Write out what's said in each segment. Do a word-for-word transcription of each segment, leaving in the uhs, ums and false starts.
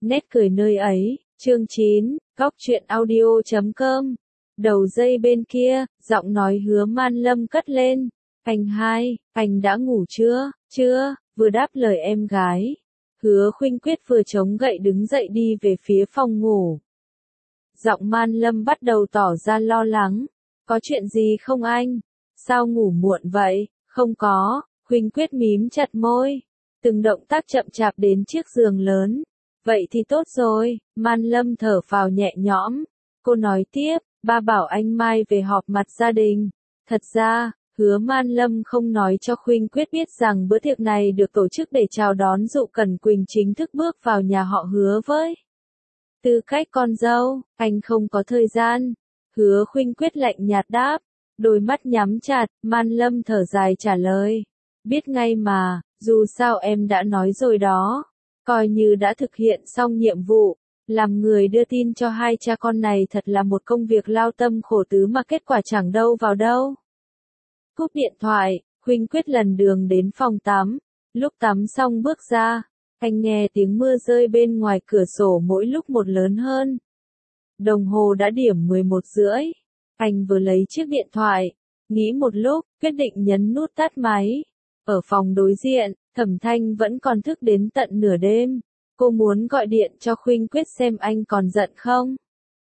Nét cười nơi ấy, chương chín, góc truyện audio chấm com. Đầu dây bên kia, giọng nói Hứa Man Lâm cất lên. Anh hai, anh đã ngủ chưa? Chưa, vừa đáp lời em gái. Hứa Khuynh Quyết vừa chống gậy đứng dậy đi về phía phòng ngủ. Giọng Man Lâm bắt đầu tỏ ra lo lắng. Có chuyện gì không anh? Sao ngủ muộn vậy? Không có, Khuynh Quyết mím chặt môi. Từng động tác chậm chạp đến chiếc giường lớn. Vậy thì tốt rồi, Man Lâm thở phào nhẹ nhõm. Cô nói tiếp, ba bảo anh mai về họp mặt gia đình. Thật ra, Hứa Man Lâm không nói cho Khuynh Quyết biết rằng bữa tiệc này được tổ chức để chào đón Dụ Cẩn Quỳnh chính thức bước vào nhà họ Hứa với tư cách con dâu. Anh không có thời gian. Hứa Khuynh Quyết lạnh nhạt đáp. Đôi mắt nhắm chặt, Man Lâm thở dài trả lời. Biết ngay mà, dù sao em đã nói rồi đó. Coi như đã thực hiện xong nhiệm vụ. Làm người đưa tin cho hai cha con này thật là một công việc lao tâm khổ tứ mà kết quả chẳng đâu vào đâu. Cúp điện thoại, Khuynh Quyết lần đường đến phòng tắm. Lúc tắm xong bước ra, anh nghe tiếng mưa rơi bên ngoài cửa sổ mỗi lúc một lớn hơn. Đồng hồ đã điểm mười một rưỡi. Anh vừa lấy chiếc điện thoại, nghĩ một lúc, quyết định nhấn nút tắt máy. Ở phòng đối diện, Thẩm Thanh vẫn còn thức đến tận nửa đêm. Cô muốn gọi điện cho Khuynh Quyết xem anh còn giận không.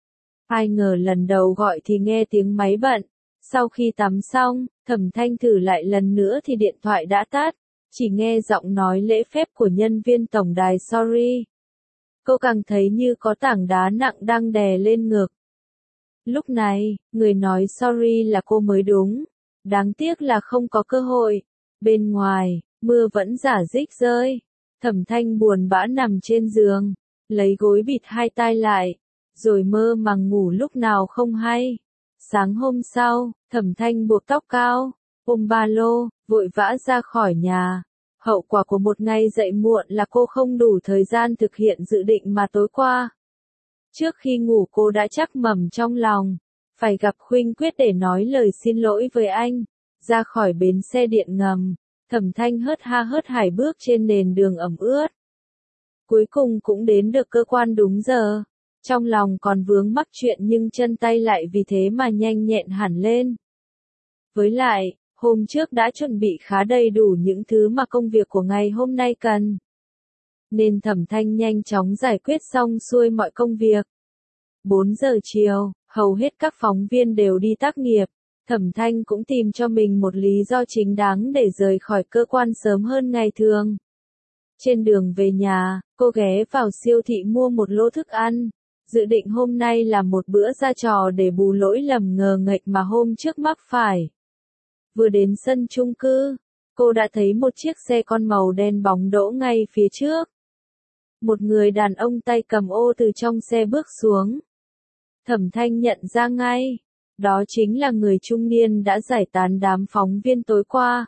Ai ngờ lần đầu gọi thì nghe tiếng máy bận. Sau khi tắm xong, Thẩm Thanh thử lại lần nữa thì điện thoại đã tắt. Chỉ nghe giọng nói lễ phép của nhân viên tổng đài sorry. Cô càng thấy như có tảng đá nặng đang đè lên ngực. Lúc này, người nói sorry là cô mới đúng. Đáng tiếc là không có cơ hội. Bên ngoài, mưa vẫn rả rích rơi. Thẩm Thanh buồn bã nằm trên giường, lấy gối bịt hai tai lại, rồi mơ màng ngủ lúc nào không hay. Sáng hôm sau, Thẩm Thanh buộc tóc cao, ôm ba lô, vội vã ra khỏi nhà. Hậu quả của một ngày dậy muộn là cô không đủ thời gian thực hiện dự định mà tối qua. Trước khi ngủ cô đã chắc mẩm trong lòng, phải gặp Khuynh Quyết để nói lời xin lỗi với anh. Ra khỏi bến xe điện ngầm, Thẩm Thanh hớt ha hớt hải bước trên nền đường ẩm ướt. Cuối cùng cũng đến được cơ quan đúng giờ. Trong lòng còn vướng mắc chuyện nhưng chân tay lại vì thế mà nhanh nhẹn hẳn lên. Với lại, hôm trước đã chuẩn bị khá đầy đủ những thứ mà công việc của ngày hôm nay cần. Nên Thẩm Thanh nhanh chóng giải quyết xong xuôi mọi công việc. bốn giờ chiều, hầu hết các phóng viên đều đi tác nghiệp. Thẩm Thanh cũng tìm cho mình một lý do chính đáng để rời khỏi cơ quan sớm hơn ngày thường. Trên đường về nhà, cô ghé vào siêu thị mua một lô thức ăn. Dự định hôm nay làm một bữa ra trò để bù lỗi lầm ngờ nghệch mà hôm trước mắc phải. Vừa đến sân chung cư, cô đã thấy một chiếc xe con màu đen bóng đỗ ngay phía trước. Một người đàn ông tay cầm ô từ trong xe bước xuống. Thẩm Thanh nhận ra ngay. Đó chính là người trung niên đã giải tán đám phóng viên tối qua.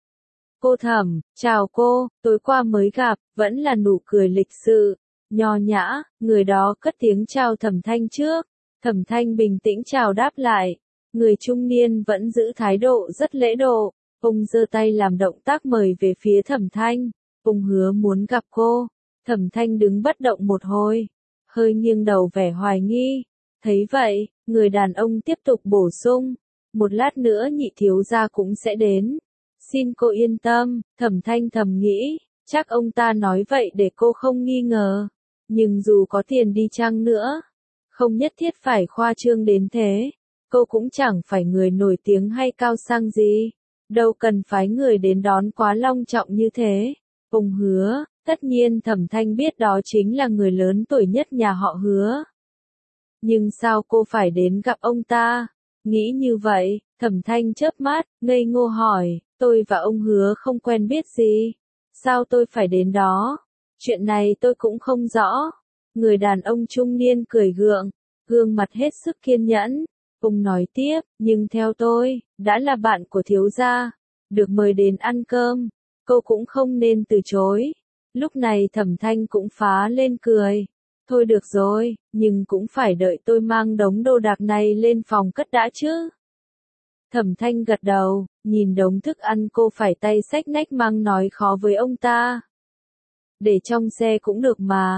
Cô Thẩm, chào cô, tối qua mới gặp, vẫn là nụ cười lịch sự, nho nhã, người đó cất tiếng chào Thẩm Thanh trước. Thẩm Thanh bình tĩnh chào đáp lại. Người trung niên vẫn giữ thái độ rất lễ độ, ông giơ tay làm động tác mời về phía Thẩm Thanh. Ông hứa muốn gặp cô. Thẩm Thanh đứng bất động một hồi, hơi nghiêng đầu vẻ hoài nghi. Thấy vậy, người đàn ông tiếp tục bổ sung, một lát nữa nhị thiếu gia cũng sẽ đến. Xin cô yên tâm, Thẩm Thanh thầm nghĩ, chắc ông ta nói vậy để cô không nghi ngờ. Nhưng dù có tiền đi chăng nữa, không nhất thiết phải khoa trương đến thế. Cô cũng chẳng phải người nổi tiếng hay cao sang gì. Đâu cần phái người đến đón quá long trọng như thế. Ông Hứa, tất nhiên Thẩm Thanh biết đó chính là người lớn tuổi nhất nhà họ Hứa. Nhưng sao cô phải đến gặp ông ta? Nghĩ như vậy, Thẩm Thanh chớp mắt, ngây ngô hỏi, tôi và ông Hứa không quen biết gì. Sao tôi phải đến đó? Chuyện này tôi cũng không rõ. Người đàn ông trung niên cười gượng, gương mặt hết sức kiên nhẫn. Ông nói tiếp, nhưng theo tôi, đã là bạn của thiếu gia, được mời đến ăn cơm, cô cũng không nên từ chối. Lúc này Thẩm Thanh cũng phá lên cười. Thôi được rồi, nhưng cũng phải đợi tôi mang đống đồ đạc này lên phòng cất đã chứ. Thẩm Thanh gật đầu, nhìn đống thức ăn cô phải tay xách nách mang nói khó với ông ta. Để trong xe cũng được mà.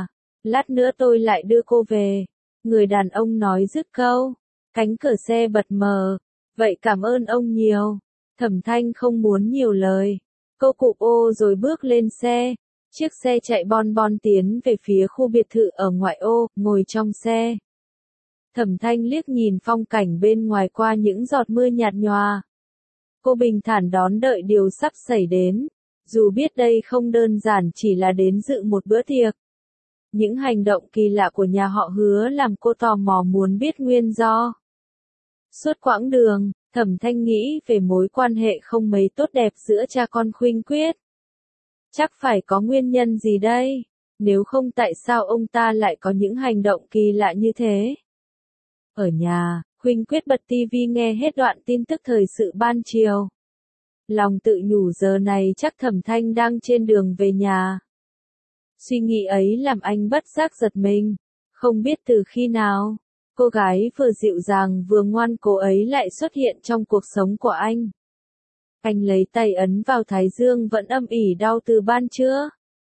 Lát nữa tôi lại đưa cô về. Người đàn ông nói dứt câu. Cánh cửa xe bật mở. Vậy cảm ơn ông nhiều. Thẩm Thanh không muốn nhiều lời. Cô cụp ô rồi bước lên xe. Chiếc xe chạy bon bon tiến về phía khu biệt thự ở ngoại ô, ngồi trong xe. Thẩm Thanh liếc nhìn phong cảnh bên ngoài qua những giọt mưa nhạt nhòa. Cô bình thản đón đợi điều sắp xảy đến. Dù biết đây không đơn giản chỉ là đến dự một bữa tiệc. Những hành động kỳ lạ của nhà họ Hứa làm cô tò mò muốn biết nguyên do. Suốt quãng đường, Thẩm Thanh nghĩ về mối quan hệ không mấy tốt đẹp giữa cha con Khuynh Quyết. Chắc phải có nguyên nhân gì đây? Nếu không tại sao ông ta lại có những hành động kỳ lạ như thế? Ở nhà, Khuynh Quyết bật tivi nghe hết đoạn tin tức thời sự ban chiều. Lòng tự nhủ giờ này chắc Thẩm Thanh đang trên đường về nhà. Suy nghĩ ấy làm anh bất giác giật mình. Không biết từ khi nào, cô gái vừa dịu dàng vừa ngoan cố ấy lại xuất hiện trong cuộc sống của anh. Anh lấy tay ấn vào thái dương vẫn âm ỉ đau từ ban trưa.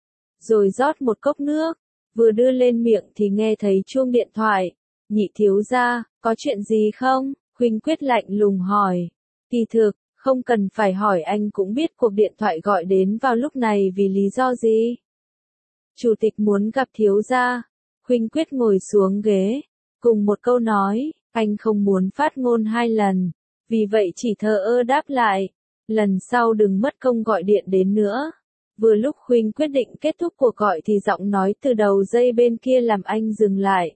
Rồi rót một cốc nước, vừa đưa lên miệng thì nghe thấy chuông điện thoại. Nhị thiếu gia, có chuyện gì không? Khuynh Quyết lạnh lùng hỏi. Kỳ thực, không cần phải hỏi anh cũng biết cuộc điện thoại gọi đến vào lúc này vì lý do gì. Chủ tịch muốn gặp thiếu gia. Khuynh Quyết ngồi xuống ghế, cùng một câu nói, anh không muốn phát ngôn hai lần, vì vậy chỉ thờ ơ đáp lại. Lần sau đừng mất công gọi điện đến nữa. Vừa lúc Khuynh quyết định kết thúc cuộc gọi thì giọng nói từ đầu dây bên kia làm anh dừng lại.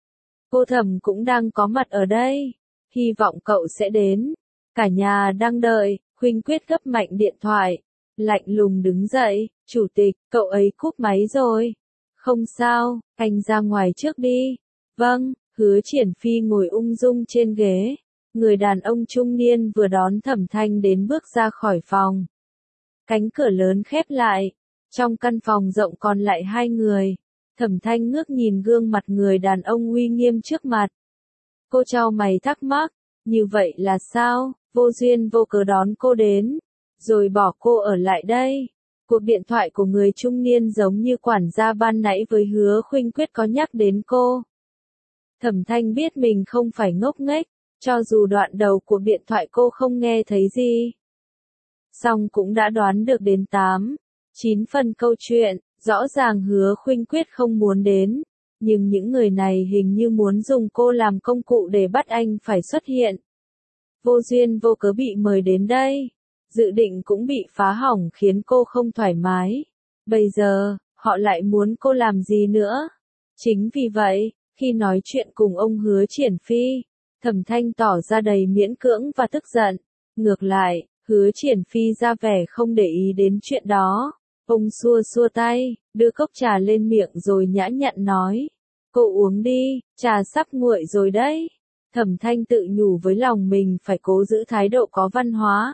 Cô Thẩm cũng đang có mặt ở đây. Hy vọng cậu sẽ đến. Cả nhà đang đợi. Khuynh Quyết gấp mạnh điện thoại. Lạnh lùng đứng dậy. Chủ tịch, cậu ấy cúp máy rồi. Không sao, anh ra ngoài trước đi. Vâng, Hứa Triển Phi ngồi ung dung trên ghế. Người đàn ông trung niên vừa đón Thẩm Thanh đến bước ra khỏi phòng. Cánh cửa lớn khép lại. Trong căn phòng rộng còn lại hai người. Thẩm Thanh ngước nhìn gương mặt người đàn ông uy nghiêm trước mặt. Cô chau mày thắc mắc, như vậy là sao, vô duyên vô cớ đón cô đến, rồi bỏ cô ở lại đây. Cuộc điện thoại của người trung niên giống như quản gia ban nãy với Hứa Khuynh Quyết có nhắc đến cô. Thẩm Thanh biết mình không phải ngốc nghếch, cho dù đoạn đầu cuộc điện thoại cô không nghe thấy gì. Song cũng đã đoán được đến tám, chín phần câu chuyện, rõ ràng Hứa Khuynh Quyết không muốn đến, nhưng những người này hình như muốn dùng cô làm công cụ để bắt anh phải xuất hiện. Vô duyên vô cớ bị mời đến đây, dự định cũng bị phá hỏng khiến cô không thoải mái. Bây giờ, họ lại muốn cô làm gì nữa? Chính vì vậy, khi nói chuyện cùng ông Hứa Triển Phi, Thẩm Thanh tỏ ra đầy miễn cưỡng và tức giận. Ngược lại, Hứa Triển Phi ra vẻ không để ý đến chuyện đó. Ông xua xua tay, đưa cốc trà lên miệng rồi nhã nhặn nói. Cô uống đi, trà sắp nguội rồi đấy. Thẩm Thanh tự nhủ với lòng mình phải cố giữ thái độ có văn hóa.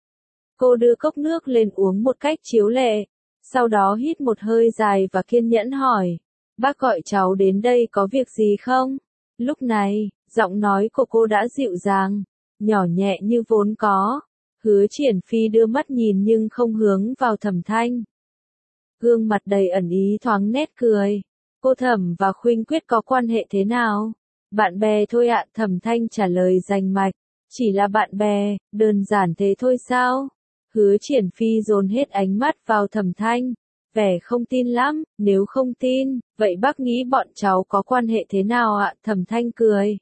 Cô đưa cốc nước lên uống một cách chiếu lệ. Sau đó hít một hơi dài và kiên nhẫn hỏi. Bác gọi cháu đến đây có việc gì không? Lúc này, giọng nói của cô đã dịu dàng, nhỏ nhẹ như vốn có. Hứa Triển Phi đưa mắt nhìn nhưng không hướng vào Thẩm Thanh. Gương mặt đầy ẩn ý thoáng nét cười. Cô Thẩm và Khuynh Quyết có quan hệ thế nào? Bạn bè thôi ạ, Thẩm Thanh trả lời rành mạch. Chỉ là bạn bè, đơn giản thế thôi sao? Hứa Triển Phi dồn hết ánh mắt vào Thẩm Thanh. Vẻ không tin lắm, nếu không tin, vậy bác nghĩ bọn cháu có quan hệ thế nào ạ? Thẩm Thanh cười.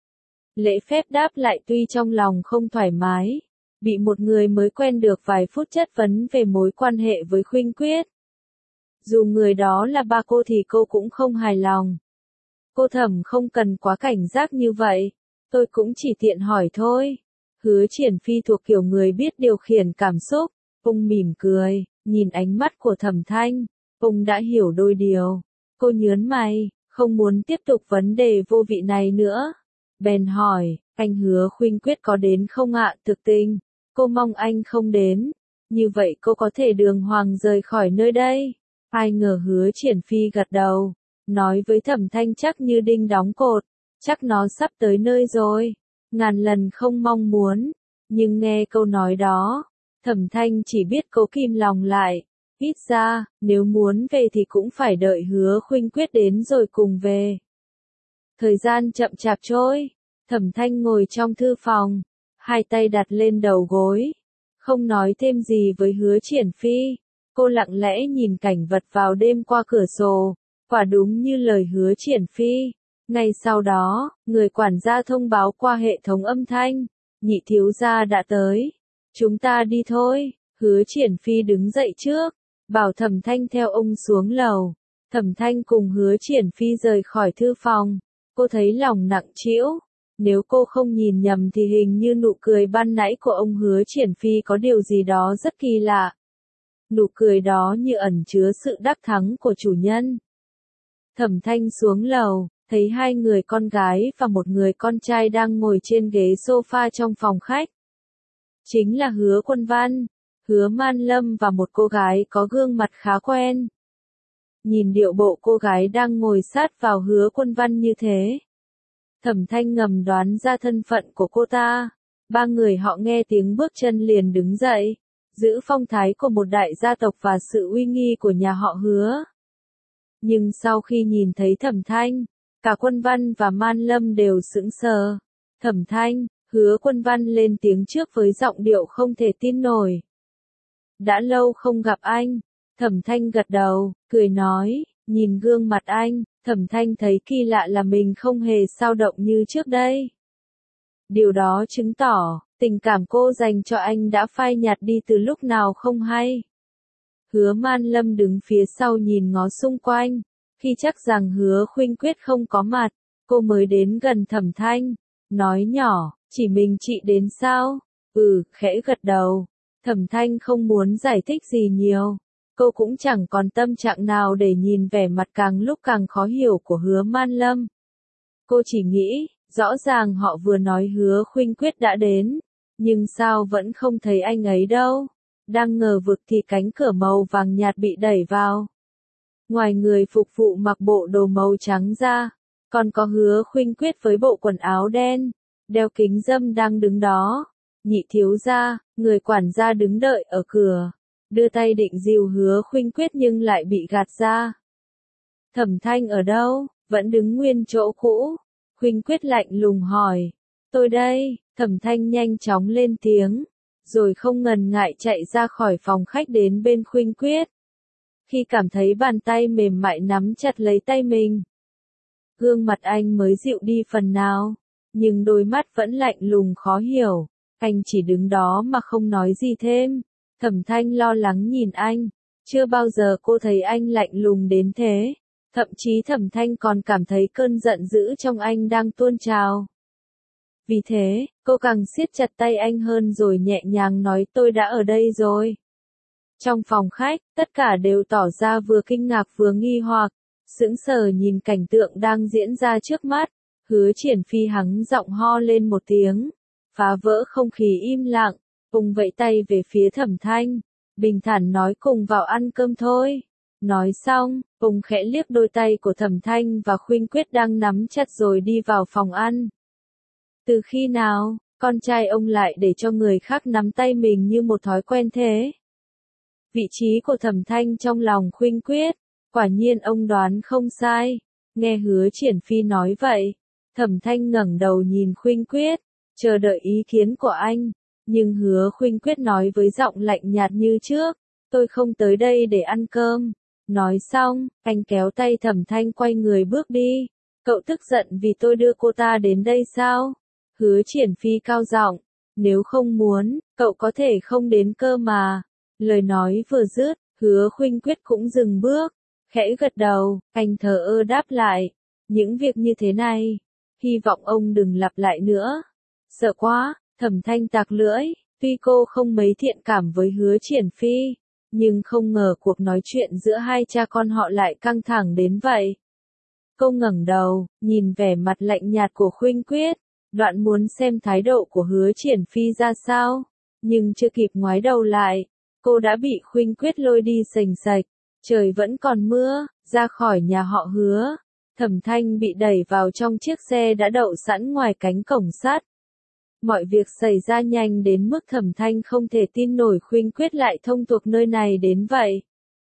Lễ phép đáp lại tuy trong lòng không thoải mái. Bị một người mới quen được vài phút chất vấn về mối quan hệ với Khuynh Quyết. Dù người đó là ba cô thì cô cũng không hài lòng. Cô Thẩm không cần quá cảnh giác như vậy. Tôi cũng chỉ tiện hỏi thôi. Hứa Triển Phi thuộc kiểu người biết điều khiển cảm xúc. Ông mỉm cười, nhìn ánh mắt của Thẩm Thanh. Ông đã hiểu đôi điều. Cô nhớn mày, không muốn tiếp tục vấn đề vô vị này nữa. Bèn hỏi, anh Hứa Khuynh Quyết có đến không ạ? Thực tình, cô mong anh không đến. Như vậy cô có thể đường hoàng rời khỏi nơi đây. Ai ngờ Hứa Triển Phi gật đầu, nói với Thẩm Thanh chắc như đinh đóng cột, chắc nó sắp tới nơi rồi, ngàn lần không mong muốn, nhưng nghe câu nói đó, Thẩm Thanh chỉ biết cố kìm lòng lại, Ít ra, nếu muốn về thì cũng phải đợi Hứa Khuynh Quyết đến rồi cùng về. Thời gian chậm chạp trôi, Thẩm Thanh ngồi trong thư phòng, hai tay đặt lên đầu gối, không nói thêm gì với Hứa Triển Phi. Cô lặng lẽ nhìn cảnh vật vào đêm qua cửa sổ, quả đúng như lời Hứa Triển Phi. Ngay sau đó, người quản gia thông báo qua hệ thống âm thanh, nhị thiếu gia đã tới. Chúng ta đi thôi. Hứa Triển Phi đứng dậy trước, bảo Thẩm Thanh theo ông xuống lầu. Thẩm Thanh cùng Hứa Triển Phi rời khỏi thư phòng. Cô thấy lòng nặng trĩu. Nếu cô không nhìn nhầm thì hình như nụ cười ban nãy của ông Hứa Triển Phi có điều gì đó rất kỳ lạ. Nụ cười đó như ẩn chứa sự đắc thắng của chủ nhân. Thẩm Thanh xuống lầu, thấy hai người con gái và một người con trai đang ngồi trên ghế sofa trong phòng khách. Chính là Hứa Quân Văn, Hứa Man Lâm và một cô gái có gương mặt khá quen. Nhìn điệu bộ cô gái đang ngồi sát vào Hứa Quân Văn như thế, Thẩm Thanh ngầm đoán ra thân phận của cô ta. Ba người họ nghe tiếng bước chân liền đứng dậy, giữ phong thái của một đại gia tộc và sự uy nghi của nhà họ Hứa. Nhưng sau khi nhìn thấy Thẩm Thanh, cả Quân Văn và Man Lâm đều sững sờ. Thẩm Thanh, Hứa Quân Văn lên tiếng trước với giọng điệu không thể tin nổi. Đã lâu không gặp anh. Thẩm Thanh gật đầu, cười nói, nhìn gương mặt anh, Thẩm Thanh thấy kỳ lạ là mình không hề xao động như trước đây. Điều đó chứng tỏ, tình cảm cô dành cho anh đã phai nhạt đi từ lúc nào không hay. Hứa Man Lâm đứng phía sau nhìn ngó xung quanh, khi chắc rằng Hứa Khuynh Quyết không có mặt, cô mới đến gần Thẩm Thanh, nói nhỏ, chỉ mình chị đến sao? Ừ, khẽ gật đầu. Thẩm Thanh không muốn giải thích gì nhiều. Cô cũng chẳng còn tâm trạng nào để nhìn vẻ mặt càng lúc càng khó hiểu của Hứa Man Lâm. Cô chỉ nghĩ, rõ ràng họ vừa nói Hứa Khuynh Quyết đã đến, nhưng sao vẫn không thấy anh ấy đâu. Đang ngờ vực thì cánh cửa màu vàng nhạt bị đẩy vào. Ngoài người phục vụ mặc bộ đồ màu trắng ra, còn có Hứa Khuynh Quyết với bộ quần áo đen, đeo kính râm đang đứng đó. Nhị thiếu gia, người quản gia đứng đợi ở cửa, đưa tay định dìu Hứa Khuynh Quyết nhưng lại bị gạt ra. Thẩm Thanh ở đâu? Vẫn đứng nguyên chỗ cũ. Khuynh Quyết lạnh lùng hỏi. Tôi đây. Thẩm Thanh nhanh chóng lên tiếng, rồi không ngần ngại chạy ra khỏi phòng khách đến bên Khuynh Quyết. Khi cảm thấy bàn tay mềm mại nắm chặt lấy tay mình, gương mặt anh mới dịu đi phần nào, nhưng đôi mắt vẫn lạnh lùng khó hiểu. Anh chỉ đứng đó mà không nói gì thêm. Thẩm Thanh lo lắng nhìn anh. Chưa bao giờ cô thấy anh lạnh lùng đến thế. Thậm chí Thẩm Thanh còn cảm thấy cơn giận dữ trong anh đang tuôn trào. Vì thế, cô càng siết chặt tay anh hơn rồi nhẹ nhàng nói tôi đã ở đây rồi. Trong phòng khách, tất cả đều tỏ ra vừa kinh ngạc vừa nghi hoặc, sững sờ nhìn cảnh tượng đang diễn ra trước mắt. Hứa Triển Phi hắng giọng ho lên một tiếng, phá vỡ không khí im lặng, cùng vẫy tay về phía Thẩm Thanh, bình thản nói cùng vào ăn cơm thôi. Nói xong, cùng khẽ liếc đôi tay của Thẩm Thanh và Khuynh Quyết đang nắm chặt rồi đi vào phòng ăn. Từ khi nào, con trai ông lại để cho người khác nắm tay mình như một thói quen thế? Vị trí của Thẩm Thanh trong lòng Khuynh Quyết, quả nhiên ông đoán không sai. Nghe Hứa Triển Phi nói vậy, Thẩm Thanh ngẩng đầu nhìn Khuynh Quyết, chờ đợi ý kiến của anh, nhưng Hứa Khuynh Quyết nói với giọng lạnh nhạt như trước, tôi không tới đây để ăn cơm. Nói xong, anh kéo tay Thẩm Thanh quay người bước đi. Cậu tức giận vì tôi đưa cô ta đến đây sao? Hứa Triển Phi cao giọng, nếu không muốn, cậu có thể không đến cơ mà. Lời nói vừa dứt, Hứa Khuynh Quyết cũng dừng bước, khẽ gật đầu, anh thờ ơ đáp lại, những việc như thế này, hy vọng ông đừng lặp lại nữa. Sợ quá, Thẩm Thanh tạc lưỡi, tuy cô không mấy thiện cảm với Hứa Triển Phi, nhưng không ngờ cuộc nói chuyện giữa hai cha con họ lại căng thẳng đến vậy. Cô ngẩng đầu, nhìn vẻ mặt lạnh nhạt của Khuynh Quyết, đoạn muốn xem thái độ của Hứa Triển Phi ra sao, nhưng chưa kịp ngoái đầu lại, cô đã bị Khuynh Quyết lôi đi sành sạch. Trời vẫn còn mưa, ra khỏi nhà họ Hứa, Thẩm Thanh bị đẩy vào trong chiếc xe đã đậu sẵn ngoài cánh cổng sắt. Mọi việc xảy ra nhanh đến mức Thẩm Thanh không thể tin nổi Khuynh Quyết lại thông thuộc nơi này đến vậy.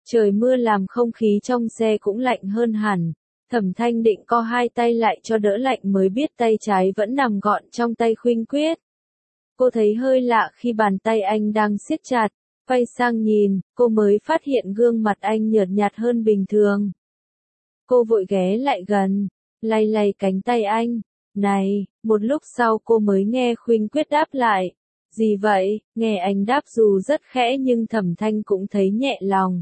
Trời mưa làm không khí trong xe cũng lạnh hơn hẳn. Thẩm Thanh định co hai tay lại cho đỡ lạnh mới biết tay trái vẫn nằm gọn trong tay Khuynh Quyết. Cô thấy hơi lạ khi bàn tay anh đang siết chặt, quay sang nhìn, cô mới phát hiện gương mặt anh nhợt nhạt hơn bình thường. Cô vội ghé lại gần, lay lay cánh tay anh. Này, một lúc sau cô mới nghe Khuynh Quyết đáp lại. Gì vậy? Nghe anh đáp dù rất khẽ nhưng Thẩm Thanh cũng thấy nhẹ lòng.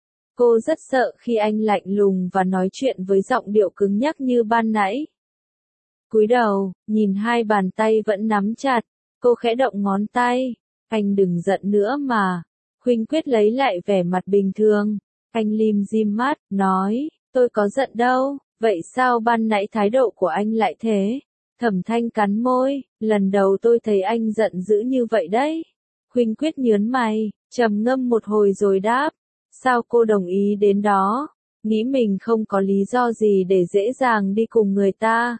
Cô rất sợ khi anh lạnh lùng và nói chuyện với giọng điệu cứng nhắc như ban nãy. Cúi đầu, nhìn hai bàn tay vẫn nắm chặt, cô khẽ động ngón tay. Anh đừng giận nữa mà. Khuynh Quyết lấy lại vẻ mặt bình thường. Anh lim dim mắt, nói, tôi có giận đâu, vậy sao ban nãy thái độ của anh lại thế? Thẩm Thanh cắn môi, lần đầu tôi thấy anh giận dữ như vậy đấy. Khuynh Quyết nhớn mày, trầm ngâm một hồi rồi đáp. Sao cô đồng ý đến đó? Nghĩ mình không có lý do gì để dễ dàng đi cùng người ta.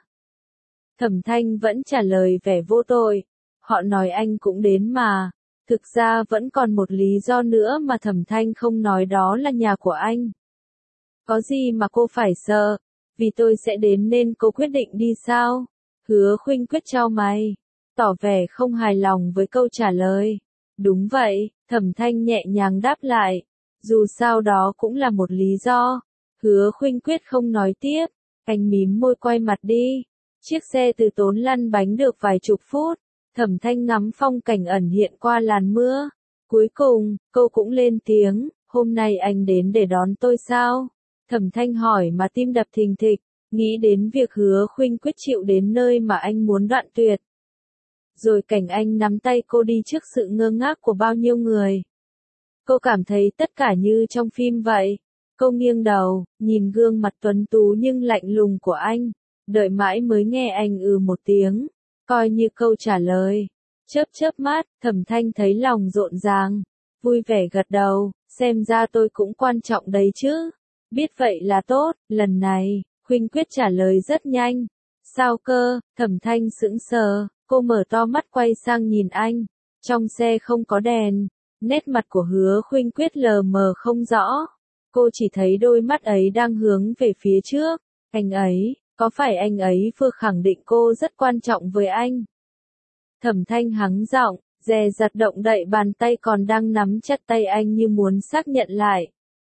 Thẩm Thanh vẫn trả lời vẻ vô tội. Họ nói anh cũng đến mà. Thực ra vẫn còn một lý do nữa mà Thẩm Thanh không nói, đó là nhà của anh. Có gì mà cô phải sợ? Vì tôi sẽ đến nên cô quyết định đi sao? Hứa Khuynh Quyết chau mày, tỏ vẻ không hài lòng với câu trả lời. Đúng vậy, Thẩm Thanh nhẹ nhàng đáp lại. Dù sao đó cũng là một lý do. Hứa Khuynh Quyết không nói tiếp, anh mím môi quay mặt đi. Chiếc xe từ tốn lăn bánh được vài chục phút, Thẩm Thanh ngắm phong cảnh ẩn hiện qua làn mưa. Cuối cùng, cô cũng lên tiếng, hôm nay anh đến để đón tôi sao? Thẩm Thanh hỏi mà tim đập thình thịch, nghĩ đến việc Hứa Khuynh Quyết chịu đến nơi mà anh muốn đoạn tuyệt. Rồi cảnh anh nắm tay cô đi trước sự ngơ ngác của bao nhiêu người. Cô cảm thấy tất cả như trong phim vậy. Cô nghiêng đầu, nhìn gương mặt tuấn tú nhưng lạnh lùng của anh. Đợi mãi mới nghe anh ừ một tiếng, coi như câu trả lời. Chớp chớp mắt, Thẩm Thanh thấy lòng rộn ràng, vui vẻ gật đầu, xem ra tôi cũng quan trọng đấy chứ. Biết vậy là tốt, lần này, Khuynh Quyết trả lời rất nhanh. Sao cơ? Thẩm Thanh sững sờ, cô mở to mắt quay sang nhìn anh. Trong xe không có đèn, nét mặt của Hứa Khuynh Quyết lờ mờ không rõ. Cô chỉ thấy đôi mắt ấy đang hướng về phía trước. Anh ấy, có phải anh ấy vừa khẳng định cô rất quan trọng với anh? Thẩm Thanh hắng giọng, dè dặt động đậy bàn tay còn đang nắm chặt tay anh như muốn xác nhận lại.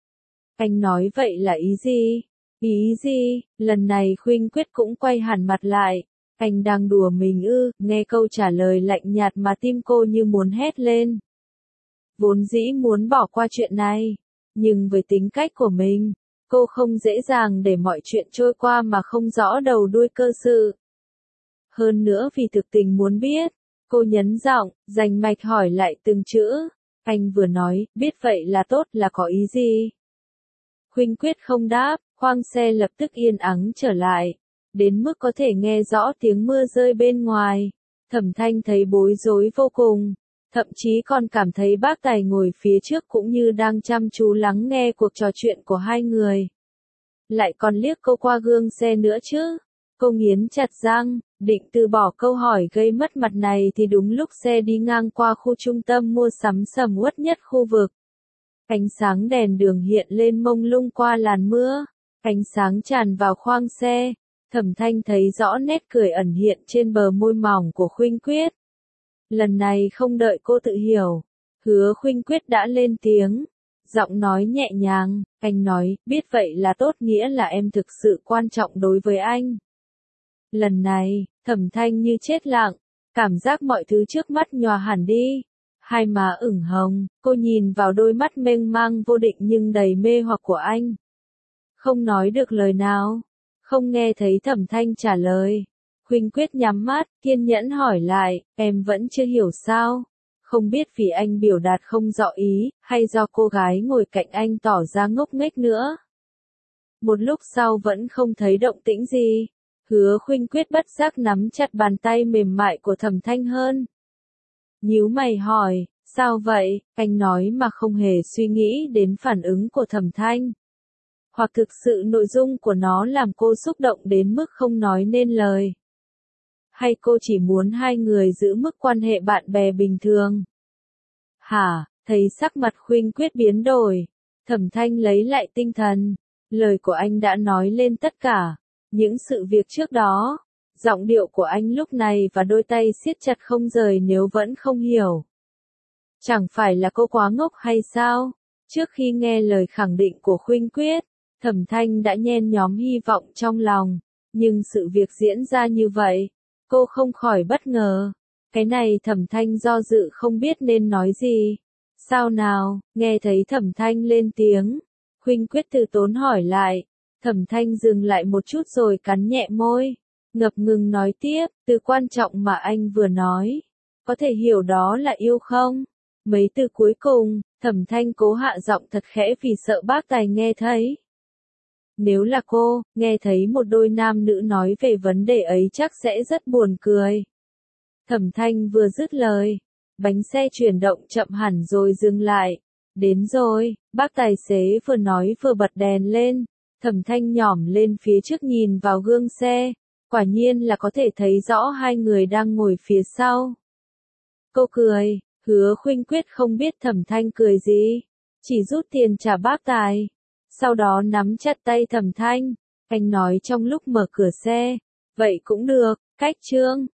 Anh nói vậy là ý gì? Ý gì? Lần này Khuynh Quyết cũng quay hẳn mặt lại. Anh đang đùa mình ư? Nghe câu trả lời lạnh nhạt mà tim cô như muốn hét lên. Vốn dĩ muốn bỏ qua chuyện này, nhưng với tính cách của mình, cô không dễ dàng để mọi chuyện trôi qua mà không rõ đầu đuôi cơ sự. Hơn nữa vì thực tình muốn biết, cô nhấn giọng, rành mạch hỏi lại từng chữ. Anh vừa nói, biết vậy là tốt là có ý gì? Khuynh Quyết không đáp, khoang xe lập tức yên ắng trở lại, đến mức có thể nghe rõ tiếng mưa rơi bên ngoài. Thẩm Thanh thấy bối rối vô cùng, thậm chí còn cảm thấy bác tài ngồi phía trước cũng như đang chăm chú lắng nghe cuộc trò chuyện của hai người. Lại còn liếc cô qua gương xe nữa chứ. Cô nghiến chặt răng, định từ bỏ câu hỏi gây mất mặt này thì đúng lúc xe đi ngang qua khu trung tâm mua sắm sầm uất nhất khu vực. Ánh sáng đèn đường hiện lên mông lung qua làn mưa, ánh sáng tràn vào khoang xe. Thẩm Thanh thấy rõ nét cười ẩn hiện trên bờ môi mỏng của Khuynh Quyết. Lần này không đợi cô tự hiểu, Hứa Khuynh Quyết đã lên tiếng, giọng nói nhẹ nhàng, anh nói, biết vậy là tốt nghĩa là em thực sự quan trọng đối với anh. Lần này, Thẩm Thanh như chết lặng, cảm giác mọi thứ trước mắt nhòa hẳn đi. Hai má ửng hồng, cô nhìn vào đôi mắt mênh mang vô định nhưng đầy mê hoặc của anh. Không nói được lời nào, không nghe thấy Thẩm Thanh trả lời. Khuynh Quyết nhắm mắt, kiên nhẫn hỏi lại, em vẫn chưa hiểu sao? Không biết vì anh biểu đạt không rõ ý, hay do cô gái ngồi cạnh anh tỏ ra ngốc nghếch nữa. Một lúc sau vẫn không thấy động tĩnh gì. Hứa Khuynh Quyết bất giác nắm chặt bàn tay mềm mại của Thẩm Thanh hơn. Nhíu mày hỏi, sao vậy? Anh nói mà không hề suy nghĩ đến phản ứng của Thẩm Thanh. Hoặc thực sự nội dung của nó làm cô xúc động đến mức không nói nên lời. Hay cô chỉ muốn hai người giữ mức quan hệ bạn bè bình thường? Hả? Thấy sắc mặt Khuynh Quyết biến đổi, Thẩm Thanh lấy lại tinh thần, lời của anh đã nói lên tất cả, những sự việc trước đó, giọng điệu của anh lúc này và đôi tay siết chặt không rời nếu vẫn không hiểu. Chẳng phải là cô quá ngốc hay sao? Trước khi nghe lời khẳng định của Khuynh Quyết, Thẩm Thanh đã nhen nhóm hy vọng trong lòng, nhưng sự việc diễn ra như vậy, cô không khỏi bất ngờ. Cái này Thẩm Thanh do dự không biết nên nói gì. Sao nào, nghe thấy Thẩm Thanh lên tiếng, Khuynh Quyết từ tốn hỏi lại, Thẩm Thanh dừng lại một chút rồi cắn nhẹ môi, ngập ngừng nói tiếp, từ quan trọng mà anh vừa nói, có thể hiểu đó là yêu không? Mấy từ cuối cùng, Thẩm Thanh cố hạ giọng thật khẽ vì sợ bác Tài nghe thấy. Nếu là cô, nghe thấy một đôi nam nữ nói về vấn đề ấy chắc sẽ rất buồn cười. Thẩm Thanh vừa dứt lời, bánh xe chuyển động chậm hẳn rồi dừng lại. Đến rồi, bác tài xế vừa nói vừa bật đèn lên. Thẩm Thanh nhỏm lên phía trước nhìn vào gương xe, quả nhiên là có thể thấy rõ hai người đang ngồi phía sau. Cô cười, Hứa Khuynh Quyết không biết Thẩm Thanh cười gì, chỉ rút tiền trả bác tài. Sau đó nắm chặt tay Thẩm Thanh, anh nói trong lúc mở cửa xe, vậy cũng được, cách trương.